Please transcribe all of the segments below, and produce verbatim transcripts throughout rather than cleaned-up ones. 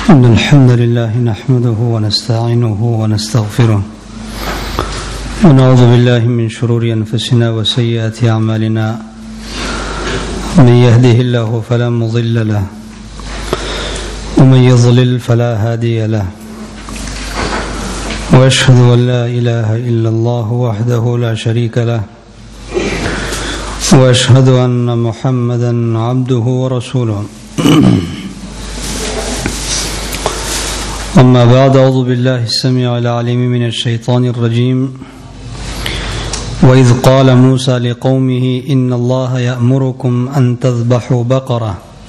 إن الحمد لله نحمده ونستعينه ونستغفره ونعوذ بالله من شرور أنفسنا وسيئات أعمالنا من يهده الله فلا مضل له ومن يضلل فلا هادي له وأشهد أن لا إله إلا الله وحده لا شريك له وأشهد أن محمدا عبده ورسوله أما بعد أعوذ بالله السميع العليم من الشيطان الرجيم وإذ قال موسى لقومه إن الله يأمركم أن تذبحوا بقرة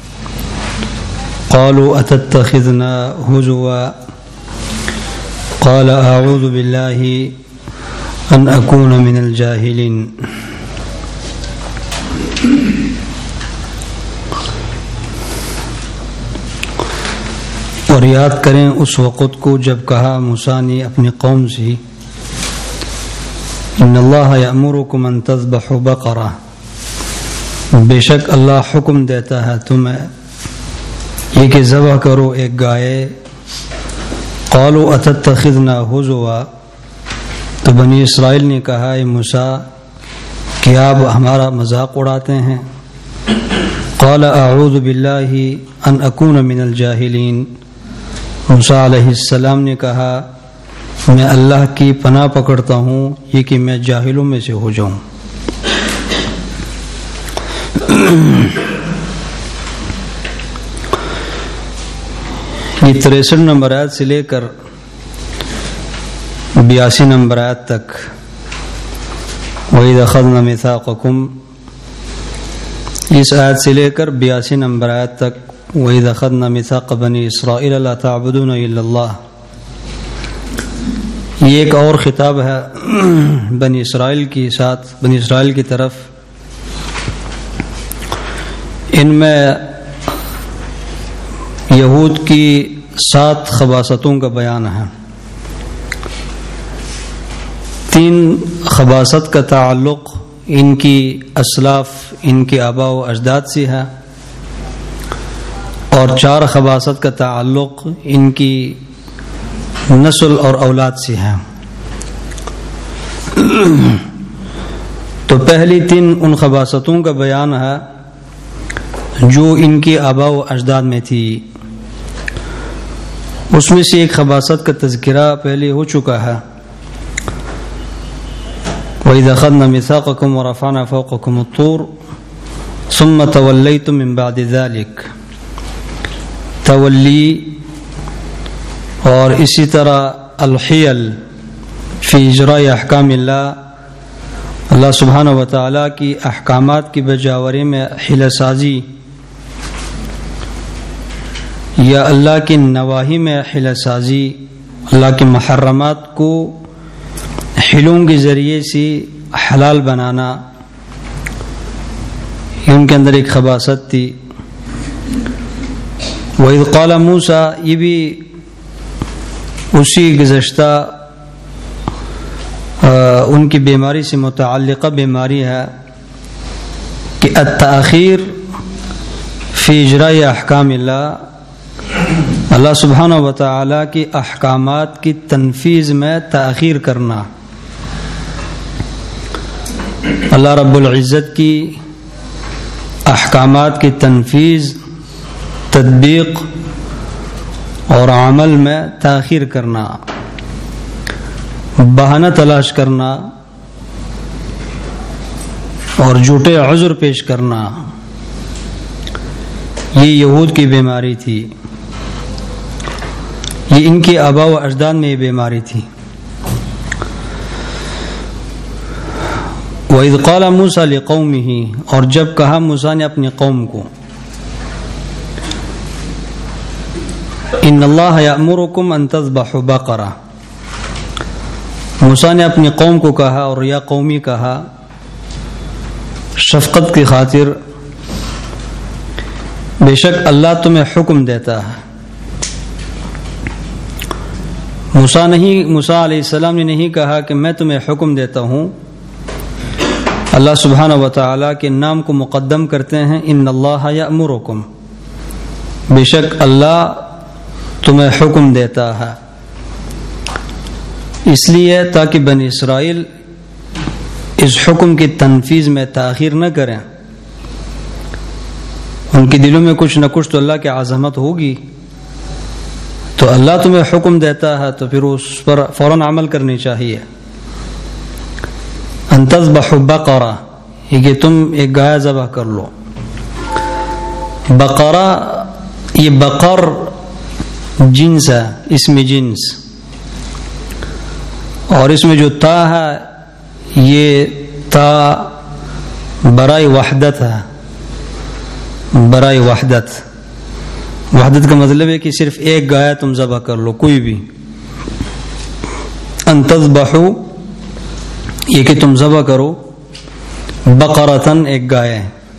قالوا أتتخذنا هزوا قال أعوذ بالله أن أكون من الجاهلين. اور یاد کریں اس وقت کو جب کہا موسیٰ نے اپنی قوم سے ان اللہ یأمرکم ان تذبحوا بقرہ، بے شک اللہ حکم دیتا ہے تمہیں یہ کہ ذبح کرو ایک گائے. قالوا اتتخذنا ہزوا، تو بنی اسرائیل نے کہا اے موسیٰ کہ آپ ہمارا مذاق اڑاتے ہیں. قال اعوذ باللہ ان اکون من الجاہلین، موسیٰ علیہ السلام نے کہا میں اللہ کی پناہ پکڑتا ہوں یہ کہ میں جاہلوں میں سے ہو جاؤں. یہ تریسٹھ نمبر آیت سے لے کر بیاسی نمبر آیت تک وَإِذْ أَخَذْنَا مِيثَاقَكُمْ، اس آیت سے لے کر بیاسی نمبر آیت تک وَإِذْ أَخَذْنَا مِيثَاقَ بَنِي إِسْرَائِيلَ لَا تَعْبُدُونَ إِلَّا اللَّهَ، یہ ایک اور خطاب ہے بنی اسرائیل کی ساتھ بنی اسرائیل کی طرف. ان میں یہود کی سات خباثتوں کا بیان ہے. تین خباثت کا تعلق ان کی اسلاف ان کے آباء و اجداد سے ہے، اور چار خباثت کا تعلق ان کی نسل اور اولاد سے ہے. تو پہلی تین ان خباثتوں کا بیان ہے جو ان کے آباء و اجداد میں تھی. اس میں سے ایک خباثت کا تذکرہ پہلے ہو چکا ہے. وَإِذْ أَخَذْنَا مِيثَاقَكُمْ وَرَفَعْنَا فَوْقَكُمُ الطُّورَ ثُمَّ تَوَلَّيْتُم مِّن بَعْدِ ذَلِكَ، تولی اور اسی طرح الحیل فی اجراء احکام اللہ، اللہ سبحانہ و تعالیٰ کی احکامات کی بجاوری میں حیلہ سازی یا اللہ کی نواہی میں حیلہ سازی، اللہ کے محرمات کو حلوں کے ذریعے سے حلال بنانا، ان کے اندر ایک خباثت تھی. وَإِذْ قَالَ مُوسَىٰ، یہ بھی اسی گزشتہ ان کی بیماری سے متعلقہ بیماری ہے کہ التأخیر فی اجراء احکام اللہ، اللہ سبحانہ و تعالیٰ کی احکامات کی تنفیذ میں تاخیر کرنا. اللہ رب العزت کی احکامات کی تنفیذ، تطبیق اور عمل میں تاخیر کرنا، بہانہ تلاش کرنا اور جھوٹے عذر پیش کرنا، یہ یہود کی بیماری تھی. یہ ان کے آباء و اجداد میں یہ بیماری تھی. وَإِذْ قَالَ مُوسَىٰ لِقَوْمِهِ، اور جب کہا موسیٰ نے اپنی قوم کو ان اللہ یأمرکم ان تذبحوا بقرہ، موسیٰ نے اپنی قوم کو کہا اور یا قومی کہا شفقت کی خاطر، بے شک اللہ تمہیں حکم دیتا ہے. موسیٰ نہیں موسیٰ علیہ السلام نے نہیں کہا کہ میں تمہیں حکم دیتا ہوں، اللہ سبحانہ و تعالیٰ کے نام کو مقدم کرتے ہیں. ان اللہ یأمرکم، بے شک اللہ تمہیں حکم دیتا ہے، اس لیے تاکہ بنی اسرائیل اس حکم کی تنفیذ میں تاخیر نہ کریں. ان کے دلوں میں کچھ نہ کچھ تو اللہ کی عظمت ہوگی، تو اللہ تمہیں حکم دیتا ہے تو پھر اس پر فوراً عمل کرنی چاہیے. ان تذبحوا بقرہ، یہ کہ تم ایک گائے ذبح کر لو. بقرہ یہ بقر جنس ہے، اسم جنس، اور اس میں جو تا ہے یہ تا برائے وحدت ہے. برائے وحدت وحدت کا مطلب ہے کہ صرف ایک گائے تم ذبح کر لو، کوئی بھی. ان تذبحوا یہ کہ تم ذبح کرو بقرتن ایک گائے،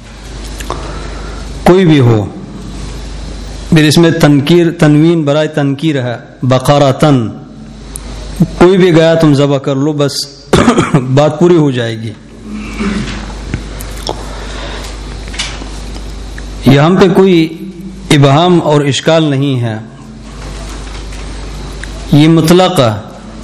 کوئی بھی ہو. پھر اس میں تنکیر تنوین برائے تنکیر ہے، بقرتن کوئی بھی گائے تم ذبح کر لو، بس بات پوری ہو جائے گی. یہاں پہ کوئی ابہام اور اشکال نہیں ہے، یہ مطلق ہے،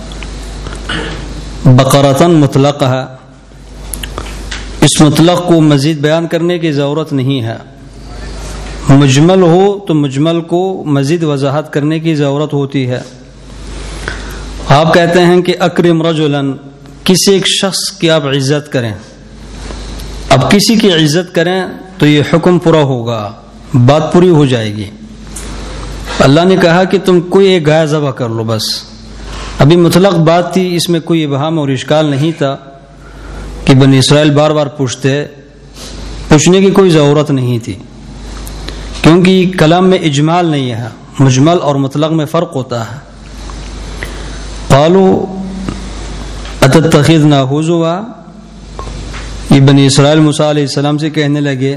بقرتن مطلق ہے. اس مطلق کو مزید بیان کرنے کی ضرورت نہیں ہے. مجمل ہو تو مجمل کو مزید وضاحت کرنے کی ضرورت ہوتی ہے. آپ کہتے ہیں کہ اکرم رجلاً، کسی ایک شخص کی آپ عزت کریں. اب کسی کی عزت کریں تو یہ حکم پورا ہوگا، بات پوری ہو جائے گی. اللہ نے کہا کہ تم کوئی ایک گائے ذبح کر لو، بس. ابھی مطلق بات تھی، اس میں کوئی ابہام اور اشکال نہیں تھا کہ بنی اسرائیل بار بار پوچھتے، پوچھنے کی کوئی ضرورت نہیں تھی، کیونکہ کلام میں اجمال نہیں ہے، مجمل اور مطلق میں فرق ہوتا ہے. قالوا اتتخذنا ہزوا، یہ بنی اسرائیل موسیٰ علیہ السلام سے کہنے لگے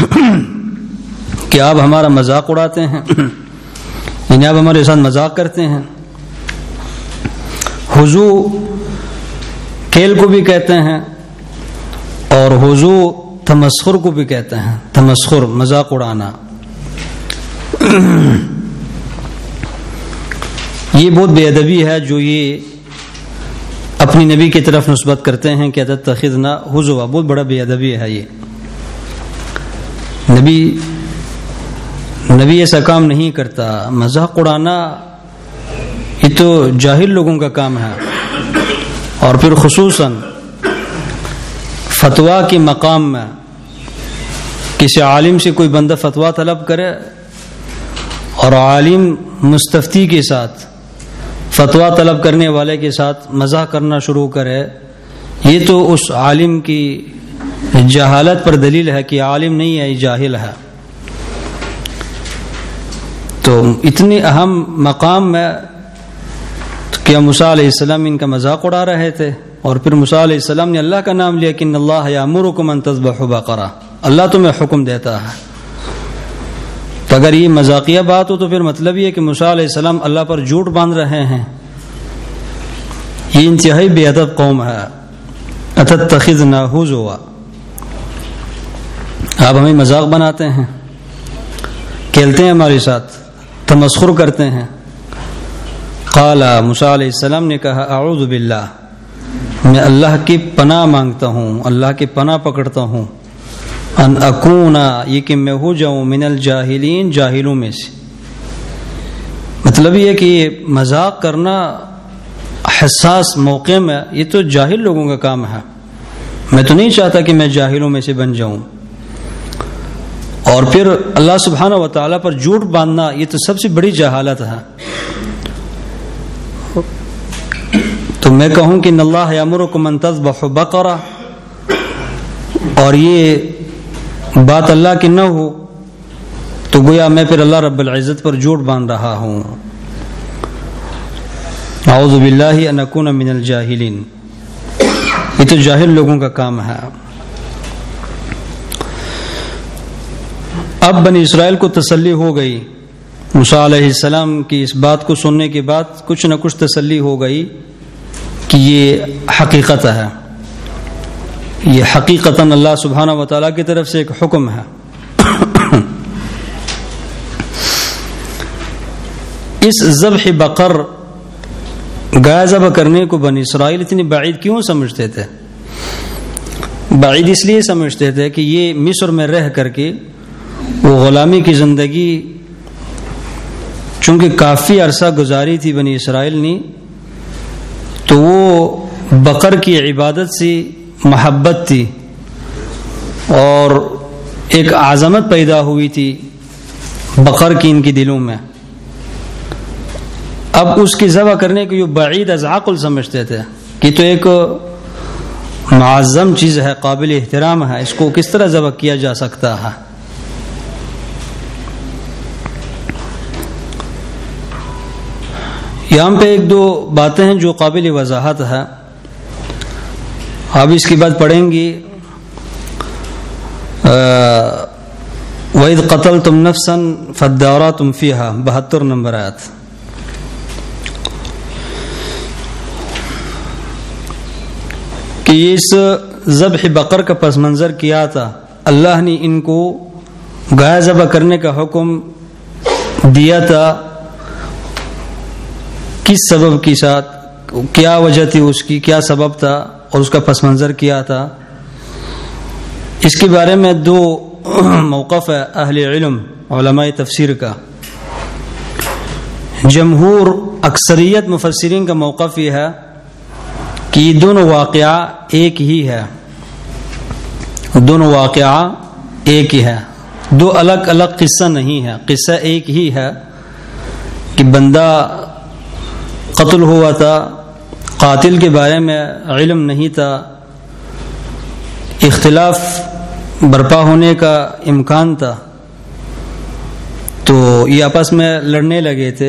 کہ آپ ہمارا مذاق اڑاتے ہیں، یعنی آپ ہمارے ساتھ مذاق کرتے ہیں. ہزو کھیل کو بھی کہتے ہیں اور ہزو تمسخر کو بھی کہتے ہیں، تمسخر مذاق اڑانا. یہ بہت بے ادبی ہے جو یہ اپنی نبی کی طرف نسبت کرتے ہیں کہ اتتخذنا ہزوا، بہت بڑا بے ادبی ہے. یہ نبی نبی ایسا کام نہیں کرتا. مذاق اڑانا یہ تو جاہل لوگوں کا کام ہے، اور پھر خصوصاً فتویٰ کے مقام میں کسی عالم سے کوئی بندہ فتویٰ طلب کرے اور عالم مستفتی کے ساتھ، فتویٰ طلب کرنے والے کے ساتھ مزاح کرنا شروع کرے، یہ تو اس عالم کی جہالت پر دلیل ہے کہ عالم نہیں ہے، یہ جاہل ہے. تو اتنی اہم مقام میں کیا موسیٰ علیہ السلام ان کا مذاق اڑا رہے تھے، اور پھر موسیٰ علیہ السلام نے اللہ کا نام لیا کہ ان اللہ یامرکم ان تذبحوا بقرہ، اللہ تمہیں حکم دیتا ہے. تو اگر یہ مذاقیہ بات ہو تو پھر مطلب یہ کہ موسیٰ علیہ السلام اللہ پر جھوٹ باندھ رہے ہیں. یہ انتہائی بے ادب قوم ہے. اتتخذنا ہزوا، آپ ہمیں مذاق بناتے ہیں، کھیلتے ہیں ہمارے ساتھ، تمسخر کرتے ہیں. قال موسیٰ علیہ السلام نے کہا اعوذ باللہ، میں اللہ کی پناہ مانگتا ہوں، اللہ کی پناہ پکڑتا ہوں. ان اکونا، یہ کہ میں ہو جاؤں، من الجاہلین، جاہلوں میں سے. مطلب یہ کہ مذاق کرنا حساس موقع میں یہ تو جاہل لوگوں کا کام ہے. میں تو نہیں چاہتا کہ میں جاہلوں میں سے بن جاؤں. اور پھر اللہ سبحانہ و تعالیٰ پر جھوٹ باندھنا یہ تو سب سے بڑی جہالت ہے. تو میں کہوں کہ ان اللہ یامرکم ان تذبحوا بقرہ، اور یہ بات اللہ کی نہ ہو تو گویا میں پھر اللہ رب العزت پر جھوٹ باندھ رہا ہوں. اعوذ باللہ ان اکون من الجاہلین، یہ تو جاہل لوگوں کا کام ہے. اب بنی اسرائیل کو تسلی ہو گئی، موسیٰ علیہ السلام کی اس بات کو سننے کے بعد کچھ نہ کچھ تسلی ہو گئی کہ یہ حقیقت ہے، یہ حقیقتاً اللہ سبحانہ و تعالیٰ کی طرف سے ایک حکم ہے. اس ذبح بقر گائے ذبح کرنے کو بنی اسرائیل اتنی بعید کیوں سمجھتے تھے؟ بعید اس لیے سمجھتے تھے کہ یہ مصر میں رہ کر کے وہ غلامی کی زندگی چونکہ کافی عرصہ گزاری تھی بنی اسرائیل نے، تو وہ بقر کی عبادت سے محبت تھی اور ایک عظمت پیدا ہوئی تھی بقر کی ان کی دلوں میں. اب اس کی ذبح کرنے کو یہ بعید از عقل سمجھتے تھے کہ تو ایک معظم چیز ہے، قابل احترام ہے، اس کو کس طرح ذبح کیا جا سکتا ہے. یہاں پہ ایک دو باتیں ہیں جو قابل وضاحت ہے، اب اس کی بات پڑھیں گی. وَإِذْ قَتَلْتُمْ نَفْسًا فَادَّارَأْتُمْ فِيهَا بہتر نمبر آیت. کہ اس ذبح بقر کا پس منظر کیا تھا، اللہ نے ان کو گائے ذبح کرنے کا حکم دیا تھا. کس سبب کے ساتھ، کیا وجہ تھی اس کی، کیا سبب تھا اور اس کا پس منظر کیا تھا، اس کے بارے میں دو موقف ہے اہل علم علماء تفسیر کا. جمہور اکثریت مفسرین کا موقف یہ ہے کہ یہ دونوں واقعہ ایک ہی ہے، دونوں واقعہ ایک ہی ہے، دو الگ الگ قصہ نہیں ہے، قصہ ایک ہی ہے کہ بندہ قتل ہوا تھا، قاتل کے بارے میں علم نہیں تھا، اختلاف برپا ہونے کا امکان تھا، تو یہ آپس میں لڑنے لگے تھے.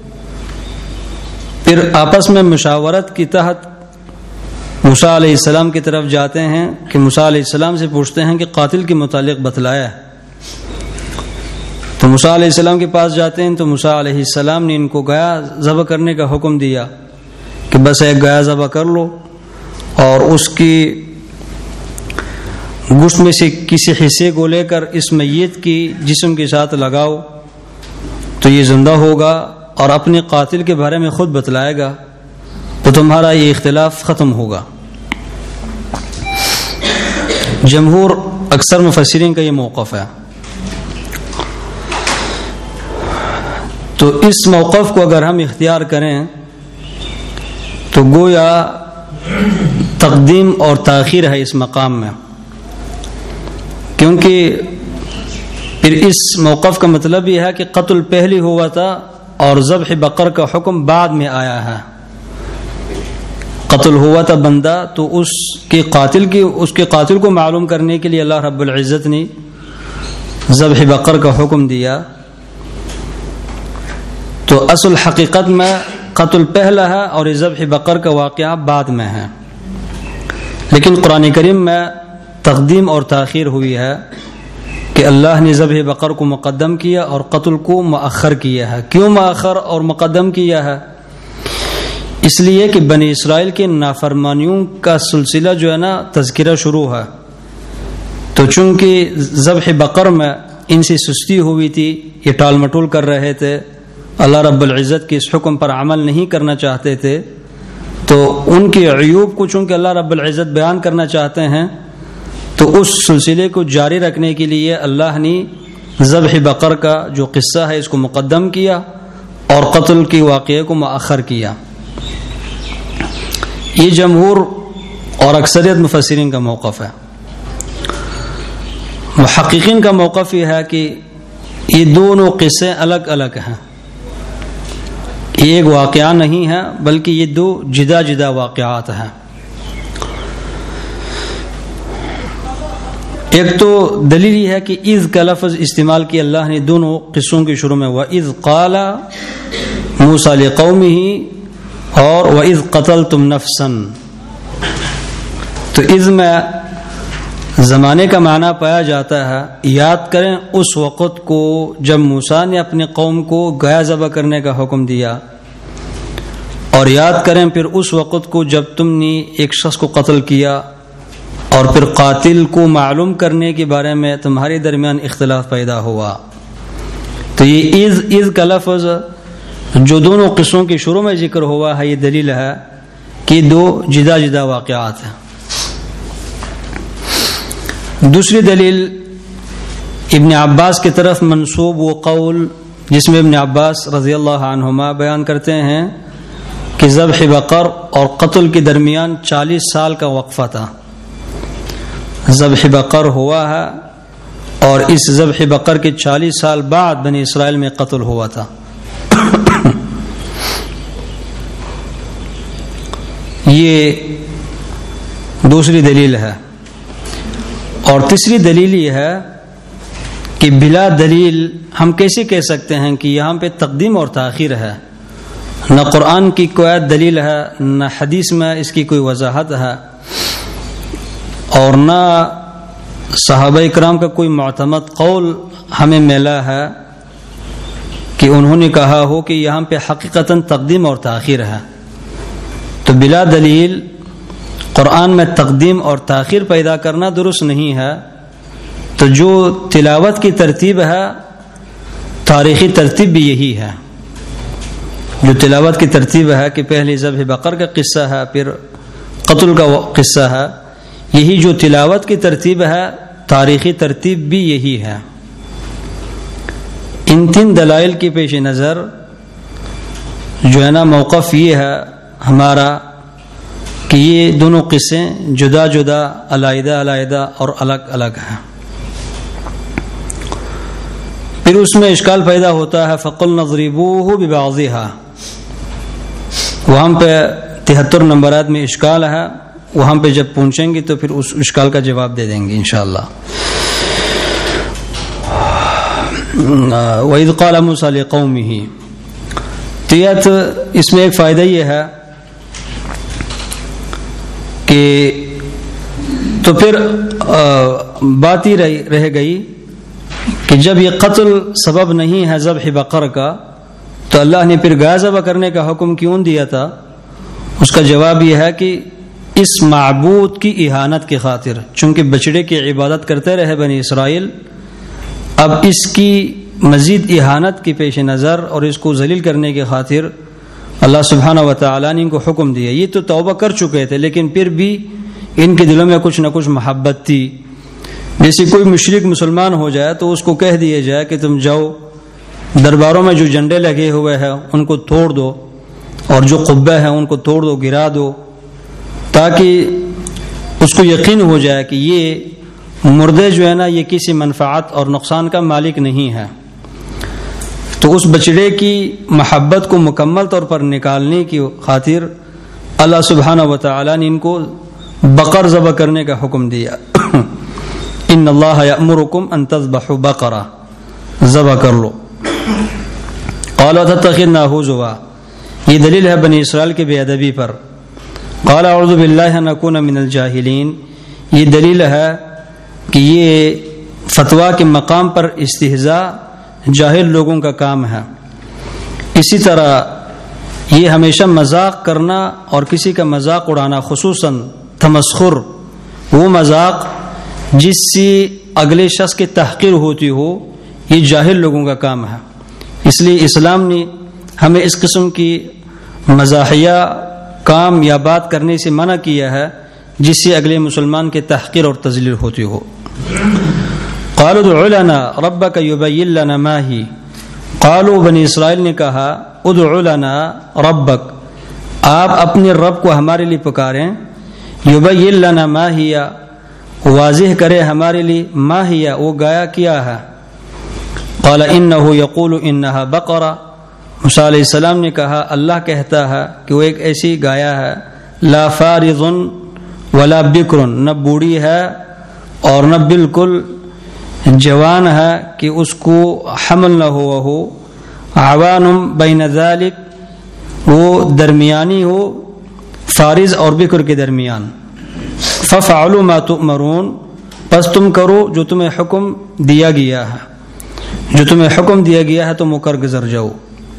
پھر آپس میں مشاورت کے تحت موسیٰ علیہ السلام کی طرف جاتے ہیں کہ موسیٰ علیہ السلام سے پوچھتے ہیں کہ قاتل کے متعلق بتلایا. تو موسیٰ علیہ السلام کے پاس جاتے ہیں تو موسیٰ علیہ السلام نے ان کو گایا ذبح کرنے کا حکم دیا کہ بس ایک گایا ذبح کر لو اور اس کی گوشت میں سے کسی حصے کو لے کر اس میت کی جسم کے ساتھ لگاؤ تو یہ زندہ ہوگا اور اپنے قاتل کے بارے میں خود بتلائے گا، تو تمہارا یہ اختلاف ختم ہوگا. جمہور اکثر مفسرین کا یہ موقف ہے. تو اس موقف کو اگر ہم اختیار کریں تو گویا تقدیم اور تاخیر ہے اس مقام میں، کیونکہ پھر اس موقف کا مطلب یہ ہے کہ قتل پہلے ہوا تھا اور ذبح بقر کا حکم بعد میں آیا ہے. قتل ہوا تھا بندہ تو اس کے قاتل کی اس کے قاتل کو معلوم کرنے کے لیے اللہ رب العزت نے ذبح بقر کا حکم دیا. تو اصل حقیقت میں قتل پہلا ہے اور ذبح بقر کا واقعہ بعد میں ہے، لیکن قرآن کریم میں تقدیم اور تاخیر ہوئی ہے کہ اللہ نے ذبح بقر کو مقدم کیا اور قتل کو مؤخر کیا ہے. کیوں مؤخر اور مقدم کیا ہے؟ اس لیے کہ بنی اسرائیل کے نافرمانیوں کا سلسلہ جو ہے نا تذکرہ شروع ہے، تو چونکہ ذبح بقر میں ان سے سستی ہوئی تھی، یہ ٹال مٹول کر رہے تھے، اللہ رب العزت کے اس حکم پر عمل نہیں کرنا چاہتے تھے، تو ان کے عیوب کو چونکہ اللہ رب العزت بیان کرنا چاہتے ہیں تو اس سلسلے کو جاری رکھنے کے لیے اللہ نے ذبح بقر کا جو قصہ ہے اس کو مقدم کیا اور قتل کے واقعے کو مؤخر کیا. یہ جمہور اور اکثریت مفسرین کا موقف ہے. محققین کا موقف یہ ہے کہ یہ دونوں قصے الگ الگ ہیں، یہ ایک واقعہ نہیں ہے بلکہ یہ دو جدا جدا واقعات ہیں. ایک تو دلیل یہ ہے کہ اذ کا لفظ استعمال کیا اللہ نے دونوں قصوں کے شروع میں، وَإِذْ قَالَ مُوسَىٰ لِقَوْمِهِ اور وَإِذْ قَتَلْتُمْ نَفْسًا. تو اذ میں زمانے کا معنی پایا جاتا ہے. یاد کریں اس وقت کو جب موسیٰ نے اپنے قوم کو گایا ذبح کرنے کا حکم دیا، اور یاد کریں پھر اس وقت کو جب تم نے ایک شخص کو قتل کیا اور پھر قاتل کو معلوم کرنے کے بارے میں تمہارے درمیان اختلاف پیدا ہوا. تو یہ اذ اذ کا لفظ جو دونوں قصوں کے شروع میں ذکر ہوا ہے یہ دلیل ہے کہ دو جدا جدا واقعات ہیں۔ دوسری دلیل ابن عباس کی طرف منسوب وہ قول جس میں ابن عباس رضی اللہ عنہما بیان کرتے ہیں کہ ذبح بقر اور قتل کے درمیان چالیس سال کا وقفہ تھا۔ ذبح بقر ہوا ہے اور اس ذبح بقر کے چالیس سال بعد بنی اسرائیل میں قتل ہوا تھا۔ یہ دوسری دلیل ہے۔ اور تیسری دلیل یہ ہے کہ بلا دلیل ہم کیسے کہہ سکتے ہیں کہ یہاں پہ تقدیم اور تاخیر ہے؟ نہ قرآن کی کوئی دلیل ہے، نہ حدیث میں اس کی کوئی وضاحت ہے، اور نہ صحابہ اکرام کا کوئی معتمد قول ہمیں ملا ہے کہ انہوں نے کہا ہو کہ یہاں پہ حقیقتاً تقدیم اور تاخیر ہے۔ تو بلا دلیل قرآن میں تقدیم اور تاخیر پیدا کرنا درست نہیں ہے۔ تو جو تلاوت کی ترتیب ہے تاریخی ترتیب بھی یہی ہے۔ جو تلاوت کی ترتیب ہے کہ پہلے ذبح بقر کا قصہ ہے پھر قتل کا قصہ ہے، یہی جو تلاوت کی ترتیب ہے تاریخی ترتیب بھی یہی ہے۔ ان تین دلائل کی پیش نظر جو ہے نا موقف یہ ہے ہمارا کہ یہ دونوں قصے جدا جدا علیحدہ علیحدہ اور الگ الگ ہیں۔ پھر اس میں اشکال پیدا ہوتا ہے فَقُلْنَا اضْرِبُوهُ بِبَعْضِهَا، وہاں پہ تہتر نمبرات میں اشکال ہے، وہاں پہ جب پہنچیں گے تو پھر اس اشکال کا جواب دے دیں گے انشاءاللہ۔ وَإِذْ قَالَ مُوسَىٰ لِقَوْمِهِ، تیت اس میں ایک فائدہ یہ ہے کہ تو پھر بات ہی رہ گئی کہ جب یہ قتل سبب نہیں ہے ذبح بقر کا تو اللہ نے پھر گائے ذبح کرنے کا حکم کیوں دیا تھا؟ اس کا جواب یہ ہے کہ اس معبود کی اہانت کی خاطر، چونکہ بچڑے کی عبادت کرتے رہے بنی اسرائیل، اب اس کی مزید اہانت کی پیش نظر اور اس کو ذلیل کرنے کی خاطر اللہ سبحانہ و تعالیٰ نے ان کو حکم دیا۔ یہ تو توبہ کر چکے تھے لیکن پھر بھی ان کے دلوں میں کچھ نہ کچھ محبت تھی۔ جیسے کوئی مشرک مسلمان ہو جائے تو اس کو کہہ دیا جائے کہ تم جاؤ درباروں میں جو جھنڈے لگے ہوئے ہیں ان کو توڑ دو اور جو قبے ہیں ان کو توڑ دو، گرا دو، تاکہ اس کو یقین ہو جائے کہ یہ مردے جو ہے نا یہ کسی منفعت اور نقصان کا مالک نہیں ہے۔ تو اس بچڑے کی محبت کو مکمل طور پر نکالنے کی خاطر اللہ سبحانہ و تعالیٰ نے ان کو بقر ذبح کرنے کا حکم دیا۔ ان اللہ یأمرکم ان تذبحوا بقرہ، ذبح کر لو۔ قالوا تتخذنا ہزوا، یہ دلیل ہے بنی اسرائیل کے بے ادبی پر۔ قال اعوذ باللہ ان اکون من الجاہلین، یہ دلیل ہے کہ یہ فتویٰ کے مقام پر استہزاء جاہل لوگوں کا کام ہے۔ اسی طرح یہ ہمیشہ مذاق کرنا اور کسی کا مذاق اڑانا، خصوصاً تمسخر، وہ مذاق جس سے اگلے شخص کی تحقیر ہوتی ہو، یہ جاہل لوگوں کا کام ہے۔ اس لیے اسلام نے ہمیں اس قسم کی مزاحیہ کام یا بات کرنے سے منع کیا ہے جس سے اگلے مسلمان کے تحقیر اور تذلیل ہوتی ہو۔ قالوا ادع لنا ربك يبين لنا ما هي، قالوا بنی اسرائیل نے کہا ادع لنا ربک، آپ اپنے رب کو ہمارے لیے پکاریں، یبین لنا ما هي، واضح کرے ہمارے لیے، ما هي، وہ گایا کیا ہے۔ قال انه يقول انها بقرہ، موسیٰ علیہ السلام نے کہا اللہ کہتا ہے کہ وہ ایک ایسی گایا ہے، لا فارض ولا بکر، نہ بوڑھی ہے اور نہ بالکل جوان ہے کہ اس کو حمل نہ ہوا ہو، عوان بین ذالک، وہ درمیانی ہو فارض اور بکر کے درمیان۔ ففعلوا ما تؤمرون، پس تم کرو جو تمہیں حکم دیا گیا ہے، جو تمہیں حکم دیا گیا ہے تم وہ کر گزر جاؤ۔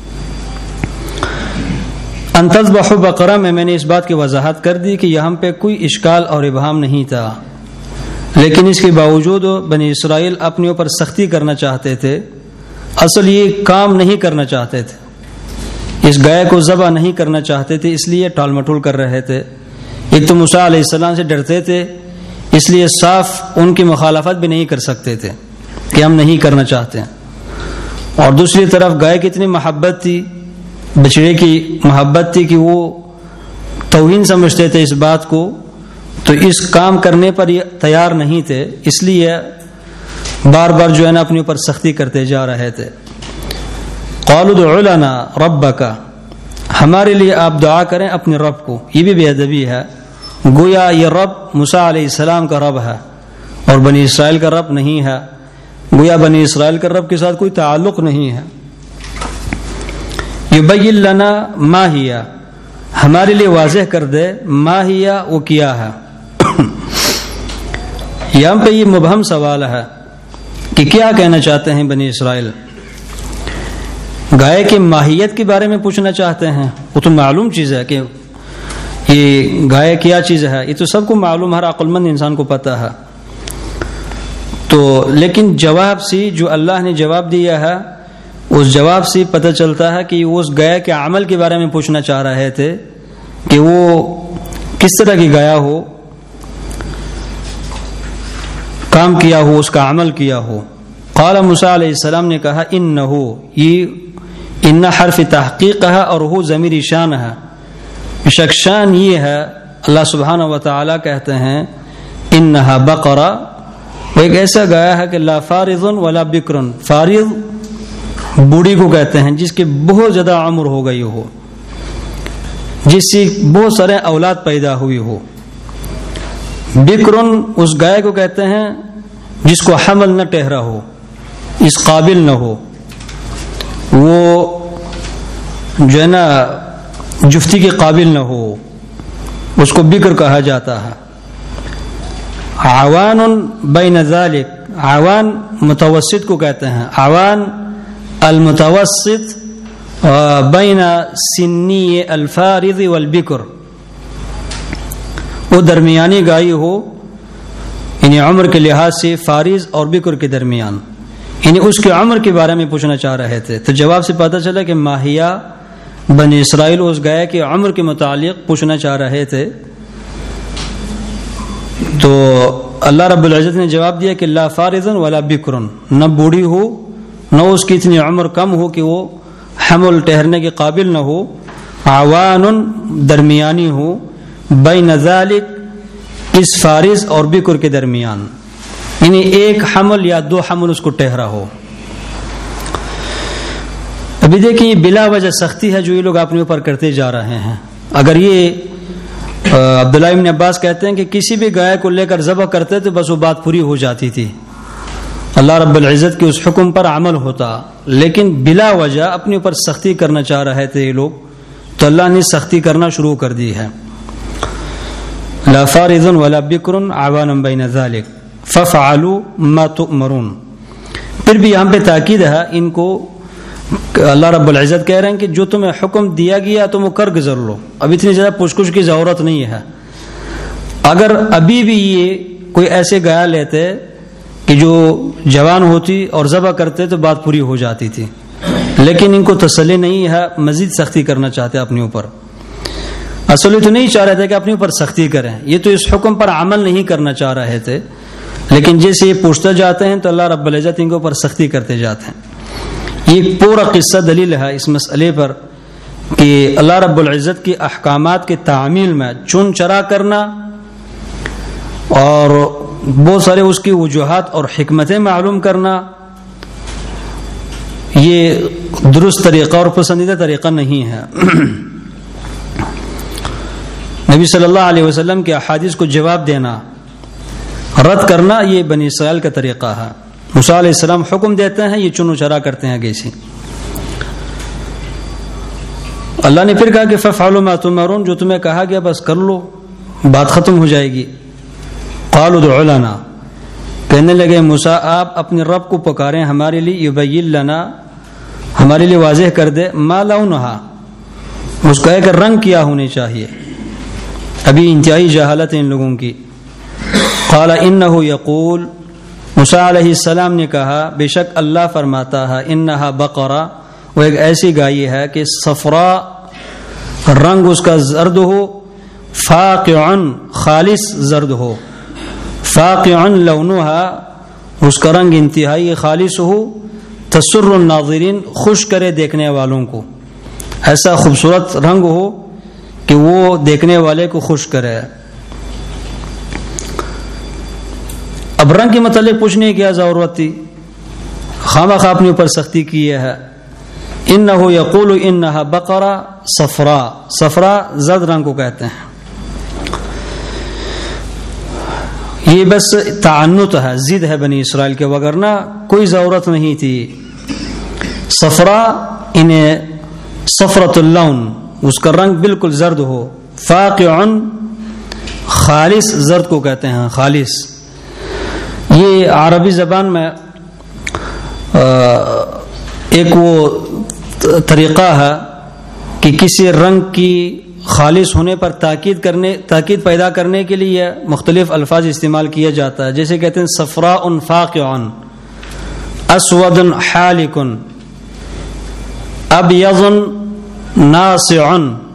ان تذبحوا بقرہ میں میں نے اس بات کی وضاحت کر دی کہ یہاں پہ کوئی اشکال اور ابہام نہیں تھا، لیکن اس کے باوجود بنی اسرائیل اپنے اوپر سختی کرنا چاہتے تھے، اصل یہ کام نہیں کرنا چاہتے تھے، اس گائے کو ذبح نہیں کرنا چاہتے تھے، اس لیے ٹال مٹول کر رہے تھے۔ ایک تو موسیٰ علیہ السلام سے ڈرتے تھے، اس لیے صاف ان کی مخالفت بھی نہیں کر سکتے تھے کہ ہم نہیں کرنا چاہتے، اور دوسری طرف گائے کی اتنی محبت تھی، بچڑے کی محبت تھی کہ وہ توہین سمجھتے تھے اس بات کو، تو اس کام کرنے پر یہ تیار نہیں تھے، اس لیے بار بار جو ہے نا اپنے اوپر سختی کرتے جا رہے تھے۔ قالوا ادع لنا ربک، ہمارے لیے آپ دعا کریں اپنے رب کو۔ یہ بھی بے ادبی ہے، گویا یہ رب موسیٰ علیہ السلام کا رب ہے اور بنی اسرائیل کا رب نہیں ہے، گویا بنی اسرائیل کا رب کے ساتھ کوئی تعلق نہیں ہے۔ یبین لنا ما ہی، ہمارے لیے واضح کر دے، ما ہی وہ کیا ہے۔ یہاں پہ یہ مبہم سوال ہے کہ کیا کہنا چاہتے ہیں بنی اسرائیل؟ گائے کی ماہیت کے بارے میں پوچھنا چاہتے ہیں؟ وہ تو معلوم چیز ہے کہ یہ گائے کیا چیز ہے، یہ تو سب کو معلوم، ہر عقل مند انسان کو پتہ ہے۔ تو لیکن جواب سے جو اللہ نے جواب دیا ہے، اس جواب سے پتہ چلتا ہے کہ وہ اس گائے کے عمل کے بارے میں پوچھنا چاہ رہے تھے کہ وہ کس طرح کی گایا ہو، کام کیا ہو، اس کا عمل کیا ہو۔ قال موسیٰ علیہ السلام نے کہا انہو، یہ ان حرف تحقیق ہے اور وہ ضمیر شان ہے، شک شان یہ ہے، اللہ سبحانہ و تعالی کہتے ہیں انہا بقرہ، وہ ایک ایسا گایا ہے کہ لا فارض ولا بکر، فارض بوڑھی کو کہتے ہیں جس کے بہت زیادہ عمر ہو گئی ہو، جس سے بہت سارے اولاد پیدا ہوئی ہو۔ بکرن اس گائے کو کہتے ہیں جس کو حمل نہ ٹہرا ہو، اس قابل نہ ہو، وہ جو ہے نا جفتی کے قابل نہ ہو، اس کو بکر کہا جاتا ہے۔ عوان بین ذالک، عوان متوسط کو کہتے ہیں، عوان المتوسط بین سنی الفارض والبکر، وہ درمیانی گائی ہو، یعنی عمر کے لحاظ سے فارض اور بکر کے درمیان، یعنی اس کے عمر کے بارے میں پوچھنا چاہ رہے تھے۔ تو جواب سے پتہ چلا کہ ماہیہ بنی اسرائیل اس گائے کے عمر کے متعلق پوچھنا چاہ رہے تھے۔ تو اللہ رب العزت نے جواب دیا کہ لا فارض ولا بکر، نہ بوڑھی ہو نہ اس کی اتنی عمر کم ہو کہ وہ حمل ٹہرنے کے قابل نہ ہو، عوان درمیانی ہو، بین ذالک اس فارض اور بکر کے درمیان، یعنی ایک حمل یا دو حمل اس کو ٹہرا ہو۔ ابھی دیکھیں یہ بلا وجہ سختی ہے جو یہ لوگ اپنے اوپر کرتے جا رہے ہیں۔ اگر یہ عبداللہ ابن عباس کہتے ہیں کہ کسی بھی گائے کو لے کر ذبح کرتے تو بس وہ بات پوری ہو جاتی تھی، اللہ رب العزت کے اس حکم پر عمل ہوتا، لیکن بلا وجہ اپنے اوپر سختی کرنا چاہ رہے تھے یہ لوگ، تو اللہ نے سختی کرنا شروع کر دی ہے۔ لا فارض ولا بکر عوان بین ذالک ففعلوا ما تؤمرون۔ پھر بھی یہاں پہ تاکید ہے ان کو، اللہ رب العزت کہہ رہے ہیں کہ جو تمہیں حکم دیا گیا تم وہ کر گزر لو، اب اتنی زیادہ پوچھ گچھ کی ضرورت نہیں ہے۔ اگر ابھی بھی یہ کوئی ایسے گایا لیتے کہ جو جوان ہوتی اور ذبح کرتے تو بات پوری ہو جاتی تھی، لیکن ان کو تسلی نہیں ہے، مزید سختی کرنا چاہتے اپنے اوپر۔ اصل تو نہیں چاہ رہے تھے کہ اپنے اوپر سختی کریں، یہ تو اس حکم پر عمل نہیں کرنا چاہ رہے تھے، لیکن جیسے یہ پوچھتے جاتے ہیں تو اللہ رب العزت ان کے اوپر سختی کرتے جاتے ہیں۔ یہ پورا قصہ دلیل ہے اس مسئلے پر کہ اللہ رب العزت کی احکامات کے تعمیل میں چن چرا کرنا اور بہت سارے اس کی وجوہات اور حکمتیں معلوم کرنا، یہ درست طریقہ اور پسندیدہ طریقہ نہیں ہے۔ نبی صلی اللہ علیہ وسلم کے احادیث کو جواب دینا، رد کرنا، یہ بنی اسرائیل کا طریقہ ہے۔ موسیٰ علیہ السلام حکم دیتے ہیں، یہ چن و چرا کرتے ہیں کیسی۔ اللہ نے پھر کہا کہ ففعلوا ما تؤمرون، جو تمہیں کہا گیا بس کر لو، بات ختم ہو جائے گی۔ قالوا ادع لنا، کہنے لگے موسیٰ آپ اپنے رب کو پکاریں ہمارے لیے، یبین لنا، ہمارے لیے واضح کر دے، ما لونہا، اس کا ایک رنگ کیا ہونے چاہیے۔ ابھی انتہائی جہالت ہے ان لوگوں کی۔ قال انہ یقول، موسیٰ علیہ السلام نے کہا بے شک اللہ فرماتا ہے، انہا بقرہ، وہ ایک ایسی گائے ہے کہ صفرا رنگ اس کا زرد ہو، فاقع خالص زرد ہو، فاقع لونھا اس کا رنگ انتہائی خالص ہو، تسر الناظرین خوش کرے دیکھنے والوں کو، ایسا خوبصورت رنگ ہو کہ وہ دیکھنے والے کو خوش کرے۔ اب رنگ کے متعلق پوچھنے کی کیا ضرورت تھی، خامخواہ اپنے اوپر سختی کی ہے۔ انہ یقول انہا بقرہ صفرا، صفرا زرد رنگ کو کہتے ہیں۔ یہ بس تعنت ہے، ضد ہے بنی اسرائیل کے، وگرنہ کوئی ضرورت نہیں تھی۔ صفرا انہیں صفرۃ اللون، اس کا رنگ بالکل زرد ہو، فاقع خالص زرد کو کہتے ہیں، خالص۔ یہ عربی زبان میں ایک وہ طریقہ ہے کہ کسی رنگ کی خالص ہونے پر تاکید کرنے تاکید پیدا کرنے کے لیے مختلف الفاظ استعمال کیا جاتا ہے، جیسے کہتے ہیں صفراء فاقع، اسود حالک، ابیض ناصع،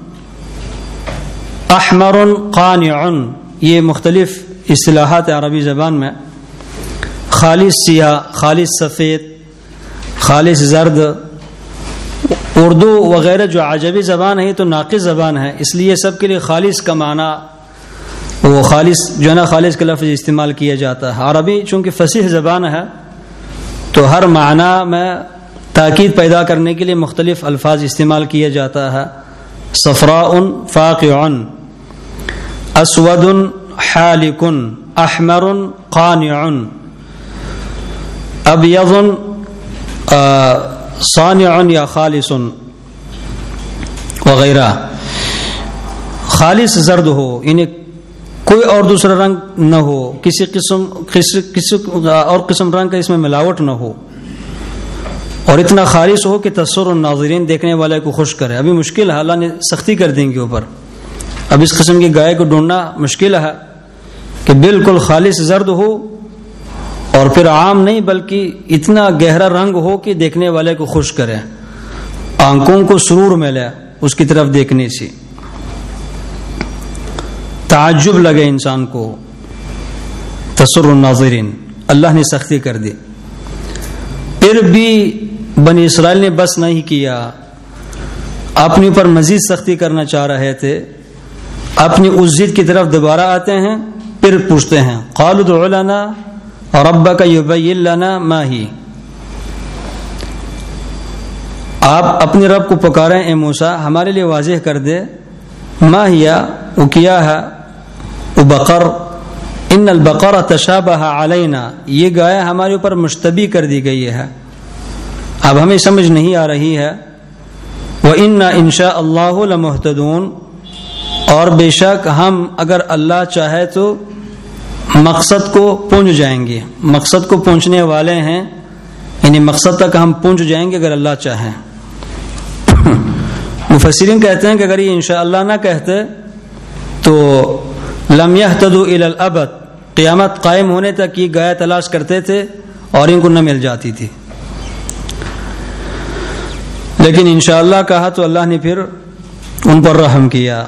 احمر قانع۔ یہ مختلف اصطلاحات عربی زبان میں، خالص سیاہ، خالص سفید، خالص زرد۔ اردو وغیرہ جو عجمی زبان ہے تو ناقص زبان ہے، اس لیے سب کے لیے خالص کا معنی وہ خالص جو ہے نا خالص کا لفظ استعمال کیا جاتا ہے۔ عربی چونکہ فصیح زبان ہے تو ہر معنی میں تاکید پیدا کرنے کے لیے مختلف الفاظ استعمال کیا جاتا ہے۔ صفراء فاقع، اسود حالک، احمر قانع، ابیض صانع یا خالص وغیرہ۔ خالص زرد ہو، یعنی کوئی اور دوسرا رنگ نہ ہو، کسی قسم کسی اور قسم رنگ کا اس میں ملاوٹ نہ ہو، اور اتنا خالص ہو کہ تسر الناظرین دیکھنے والے کو خوش کرے۔ ابھی مشکل ہے، اللہ نے سختی کر دیں گے اوپر۔ اب اس قسم کی گائے کو ڈھونڈنا مشکل ہے کہ بالکل خالص زرد ہو، اور پھر عام نہیں بلکہ اتنا گہرا رنگ ہو کہ دیکھنے والے کو خوش کرے، آنکھوں کو سرور ملے اس کی طرف دیکھنے سے، تعجب لگے انسان کو، تسر الناظرین۔ اللہ نے سختی کر دی۔ پھر بھی بنی اسرائیل نے بس نہیں کیا، اپنے اوپر مزید سختی کرنا چاہ رہے تھے، اپنی اس ضد کی طرف دوبارہ آتے ہیں، پھر پوچھتے ہیں قالوا ادع لنا ربک یبین لنا ما ہی، آپ اپنے رب کو پکاریں اے موسیٰ، ہمارے لیے واضح کر دے، ما ہیا وہ کیا ہے، وہ بقر، ان البقر تشابہ علینا، یہ گائے ہمارے اوپر مشتبہ کر دی گئی ہے، اب ہمیں سمجھ نہیں آ رہی ہے، وَإِنَّا إِن شَاءَ اللَّهُ لَمُهْتَدُونَ، اور بے شک ہم اگر اللہ چاہے تو مقصد کو پہنچ جائیں گے، مقصد کو پہنچنے والے ہیں، یعنی مقصد تک ہم پہنچ جائیں گے اگر اللہ چاہے۔ مفسرین کہتے ہیں کہ اگر یہ انشاءاللہ نہ کہتے تو لم يهتدوا الى الابد، قیامت قائم ہونے تک یہ گائے تلاش کرتے تھے اور ان کو نہ مل جاتی تھی، لیکن انشاءاللہ کہا تو اللہ نے پھر ان پر رحم کیا،